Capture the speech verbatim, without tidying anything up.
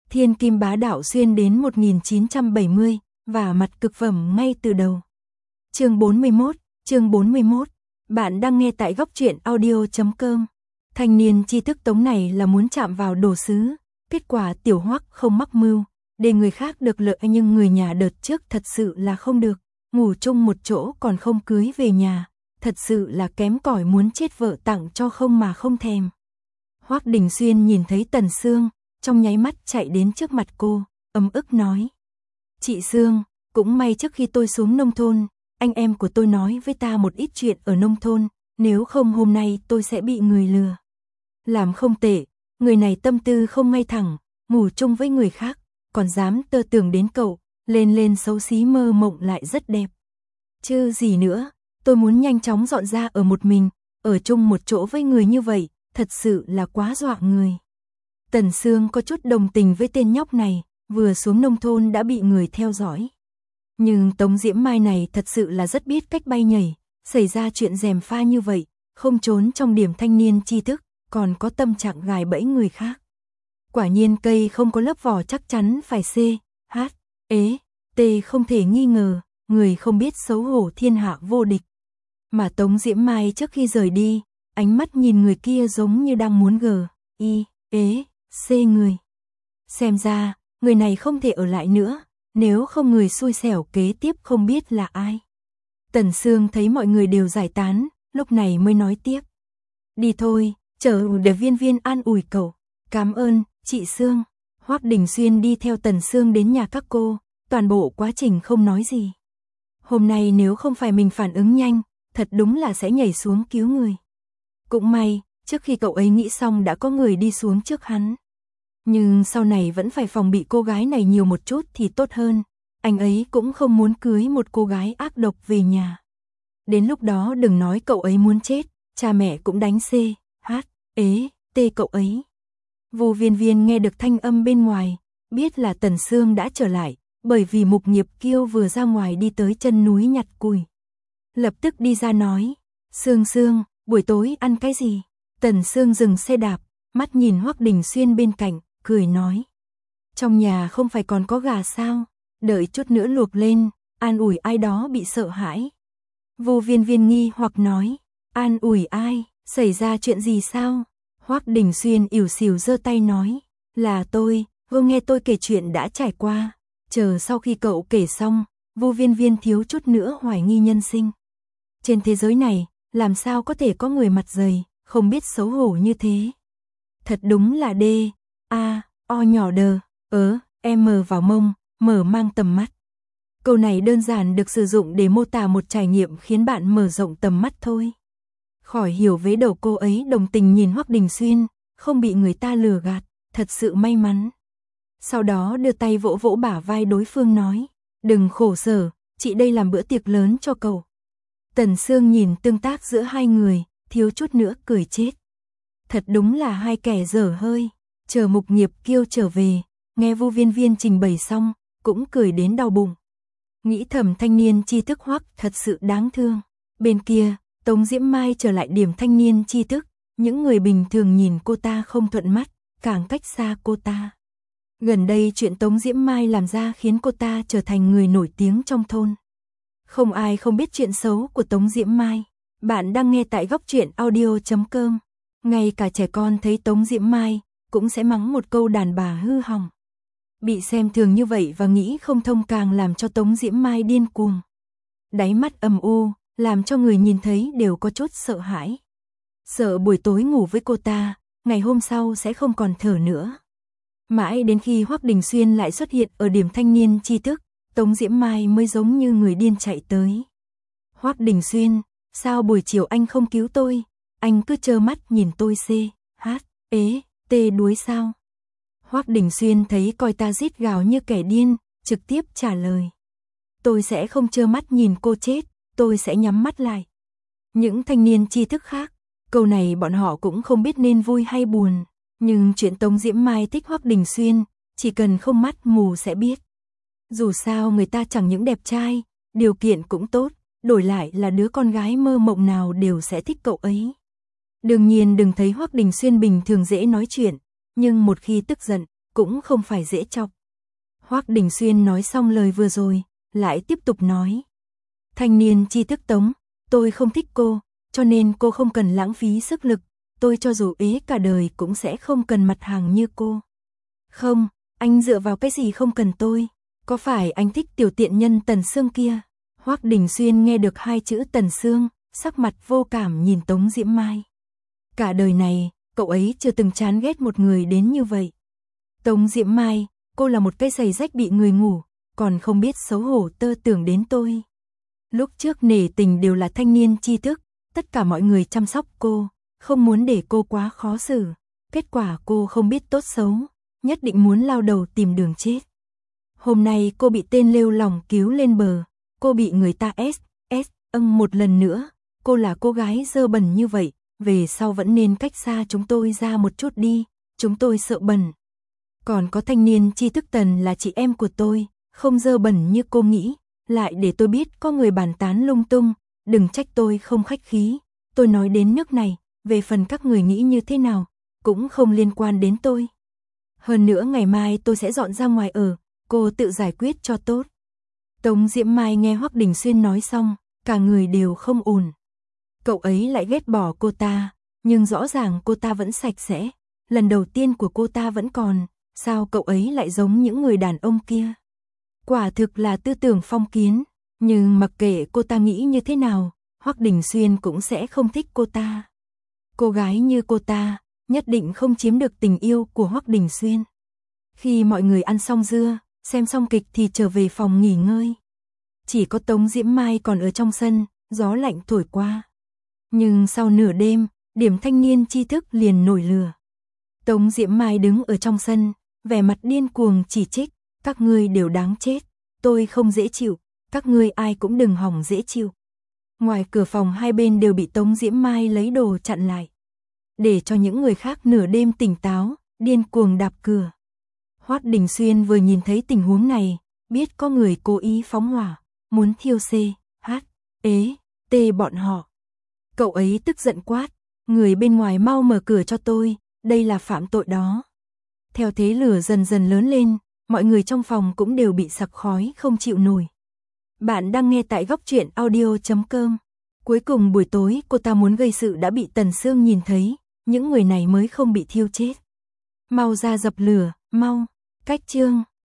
Thiên kim bá đạo xuyên đến một nghìn chín trăm bảy mươi, và mặt cực phẩm ngay từ đầu. Chương bốn mươi mốt, chương bốn mươi mốt. Bạn đang nghe tại góc truyện audio chấm com. Thanh niên tri thức Tống này là muốn chạm vào đồ sứ, kết quả Tiểu Hoắc không mắc mưu, để người khác được lợi nhưng người nhà đợt trước thật sự là không được, ngủ chung một chỗ còn không cưới về nhà, thật sự là kém cỏi muốn chết vợ tặng cho không mà không thèm. Hoắc Đình Xuyên nhìn thấy Tần Sương, trong nháy mắt chạy đến trước mặt cô, ấm ức nói: "Chị Sương, cũng may trước khi tôi xuống nông thôn, anh em của tôi nói với ta một ít chuyện ở nông thôn, nếu không hôm nay tôi sẽ bị người lừa. Làm không tệ, người này tâm tư không ngay thẳng, ngủ chung với người khác, còn dám tơ tưởng đến cậu, lên lên xấu xí mơ mộng lại rất đẹp. Chứ gì nữa, tôi muốn nhanh chóng dọn ra ở một mình, ở chung một chỗ với người như vậy, thật sự là quá dọa người." Tần Sương có chút đồng tình với tên nhóc này, vừa xuống nông thôn đã bị người theo dõi. Nhưng Tống Diễm Mai này thật sự là rất biết cách bay nhảy, xảy ra chuyện gièm pha như vậy, không trốn trong điểm thanh niên tri thức, còn có tâm trạng gài bẫy người khác. Quả nhiên cây không có lớp vỏ chắc chắn phải C, H, ế, T không thể nghi ngờ, người không biết xấu hổ thiên hạ vô địch. Mà Tống Diễm Mai trước khi rời đi, ánh mắt nhìn người kia giống như đang muốn G, I, ế, C người. Xem ra, người này không thể ở lại nữa, nếu không người xui xẻo kế tiếp không biết là ai. Tần Sương thấy mọi người đều giải tán, lúc này mới nói tiếp: "Đi thôi, chờ để Viên Viên an ủi cậu." "Cảm ơn, chị Sương." Hoắc Đình Xuyên đi theo Tần Sương đến nhà các cô, toàn bộ quá trình không nói gì. Hôm nay nếu không phải mình phản ứng nhanh, thật đúng là sẽ nhảy xuống cứu người. Cũng may, trước khi cậu ấy nghĩ xong đã có người đi xuống trước hắn. Nhưng sau này vẫn phải phòng bị cô gái này nhiều một chút thì tốt hơn. Anh ấy cũng không muốn cưới một cô gái ác độc về nhà. Đến lúc đó đừng nói cậu ấy muốn chết, cha mẹ cũng đánh C, H, ế, T cậu ấy. Vu Viên Viên nghe được thanh âm bên ngoài, biết là Tần Sương đã trở lại, bởi vì Mục Nghiệp Kiêu vừa ra ngoài đi tới chân núi nhặt củi. Lập tức đi ra nói: "Sương Sương, buổi tối ăn cái gì?" Tần Sương dừng xe đạp, mắt nhìn Hoắc Đình Xuyên bên cạnh, cười nói: "Trong nhà không phải còn có gà sao, đợi chút nữa luộc lên, an ủi ai đó bị sợ hãi." Vu Viên Viên nghi hoặc nói: "An ủi ai, xảy ra chuyện gì sao?" Hoắc Đình Xuyên ỉu xìu giơ tay nói: "Là tôi, vô nghe tôi kể chuyện đã trải qua." Chờ sau khi cậu kể xong, Vu Viên Viên thiếu chút nữa hoài nghi nhân sinh. Trên thế giới này, làm sao có thể có người mặt dày, không biết xấu hổ như thế. Thật đúng là D, A, O nhỏ đờ, ớ, M vào mông, mở mang tầm mắt. Câu này đơn giản được sử dụng để mô tả một trải nghiệm khiến bạn mở rộng tầm mắt thôi. Khỏi hiểu vế đầu cô ấy đồng tình nhìn Hoắc Đình Xuyên, không bị người ta lừa gạt, thật sự may mắn. Sau đó đưa tay vỗ vỗ bả vai đối phương nói: "Đừng khổ sở, chị đây làm bữa tiệc lớn cho cậu." Tần Sương nhìn tương tác giữa hai người, thiếu chút nữa cười chết. Thật đúng là hai kẻ dở hơi. Chờ Mục Nghiệp Kiêu trở về, nghe Vu Viên Viên trình bày xong, cũng cười đến đau bụng. Nghĩ thầm thanh niên tri thức Hoắc thật sự đáng thương. Bên kia, Tống Diễm Mai trở lại điểm thanh niên tri thức, những người bình thường nhìn cô ta không thuận mắt, càng cách xa cô ta. Gần đây chuyện Tống Diễm Mai làm ra khiến cô ta trở thành người nổi tiếng trong thôn. Không ai không biết chuyện xấu của Tống Diễm Mai. Bạn đang nghe tại góc truyện audio chấm com. Ngay cả trẻ con thấy Tống Diễm Mai cũng sẽ mắng một câu đàn bà hư hỏng. Bị xem thường như vậy và nghĩ không thông càng làm cho Tống Diễm Mai điên cuồng. Đáy mắt âm u, làm cho người nhìn thấy đều có chút sợ hãi. Sợ buổi tối ngủ với cô ta, ngày hôm sau sẽ không còn thở nữa. Mãi đến khi Hoắc Đình Xuyên lại xuất hiện ở điểm thanh niên tri thức, Tống Diễm Mai mới giống như người điên chạy tới. "Hoắc Đình Xuyên, sao buổi chiều anh không cứu tôi? Anh cứ trơ mắt nhìn tôi C, H, ế, T đuối sao?" Hoắc Đình Xuyên thấy coi ta rít gào như kẻ điên, trực tiếp trả lời: "Tôi sẽ không trơ mắt nhìn cô chết, tôi sẽ nhắm mắt lại." Những thanh niên tri thức khác, câu này bọn họ cũng không biết nên vui hay buồn, nhưng chuyện Tống Diễm Mai thích Hoắc Đình Xuyên, chỉ cần không mắt mù sẽ biết. Dù sao người ta chẳng những đẹp trai, điều kiện cũng tốt, đổi lại là đứa con gái mơ mộng nào đều sẽ thích cậu ấy. Đương nhiên đừng thấy Hoắc Đình Xuyên bình thường dễ nói chuyện, nhưng một khi tức giận, cũng không phải dễ chọc. Hoắc Đình Xuyên nói xong lời vừa rồi, lại tiếp tục nói. Thanh niên tri thức Tống, tôi không thích cô, cho nên cô không cần lãng phí sức lực, tôi cho dù ế cả đời cũng sẽ không cần mặt hàng như cô. Không, anh dựa vào cái gì không cần tôi, có phải anh thích tiểu tiện nhân Tần Sương kia? Hoắc Đình Xuyên nghe được hai chữ Tần Sương, sắc mặt vô cảm nhìn Tống Diễm Mai. Cả đời này, cậu ấy chưa từng chán ghét một người đến như vậy. Tống Diễm Mai, cô là một cây giày rách bị người ngủ, còn không biết xấu hổ tơ tưởng đến tôi. Lúc trước nể tình đều là thanh niên tri thức, tất cả mọi người chăm sóc cô, không muốn để cô quá khó xử. Kết quả cô không biết tốt xấu, nhất định muốn lao đầu tìm đường chết. Hôm nay cô bị tên lêu lỏng cứu lên bờ, cô bị người ta S, S, âng một lần nữa, cô là cô gái dơ bẩn như vậy, về sau vẫn nên cách xa chúng tôi ra một chút đi, chúng tôi sợ bẩn. Còn có thanh niên tri thức Tần là chị em của tôi, không dơ bẩn như cô nghĩ, lại để tôi biết có người bàn tán lung tung, đừng trách tôi không khách khí, tôi nói đến nước này, về phần các người nghĩ như thế nào, cũng không liên quan đến tôi. Hơn nữa ngày mai tôi sẽ dọn ra ngoài ở, cô tự giải quyết cho tốt. Tống Diễm Mai nghe Hoắc Đình Xuyên nói xong, cả người đều không ổn. Cậu ấy lại ghét bỏ cô ta, nhưng rõ ràng cô ta vẫn sạch sẽ, lần đầu tiên của cô ta vẫn còn, sao cậu ấy lại giống những người đàn ông kia? Quả thực là tư tưởng phong kiến, nhưng mặc kệ cô ta nghĩ như thế nào, Hoắc Đình Xuyên cũng sẽ không thích cô ta. Cô gái như cô ta, nhất định không chiếm được tình yêu của Hoắc Đình Xuyên. Khi mọi người ăn xong dưa, xem xong kịch thì trở về phòng nghỉ ngơi. Chỉ có Tống Diễm Mai còn ở trong sân, gió lạnh thổi qua. Nhưng sau nửa đêm, điểm thanh niên tri thức liền nổi lửa. Tống Diễm Mai đứng ở trong sân, vẻ mặt điên cuồng chỉ trích, các ngươi đều đáng chết, tôi không dễ chịu, các ngươi ai cũng đừng hỏng dễ chịu. Ngoài cửa phòng hai bên đều bị Tống Diễm Mai lấy đồ chặn lại, để cho những người khác nửa đêm tỉnh táo, điên cuồng đạp cửa. Hoắc Đình Xuyên vừa nhìn thấy tình huống này, biết có người cố ý phóng hỏa, muốn thiêu C, H, ế, T bọn họ. Cậu ấy tức giận quát, người bên ngoài mau mở cửa cho tôi, đây là phạm tội đó. Theo thế lửa dần dần lớn lên, mọi người trong phòng cũng đều bị sặc khói không chịu nổi. Bạn đang nghe tại góc truyện audio chấm com. Cuối cùng buổi tối cô ta muốn gây sự đã bị Tần Sương nhìn thấy, những người này mới không bị thiêu chết. Mau ra dập lửa, mau, cách chương.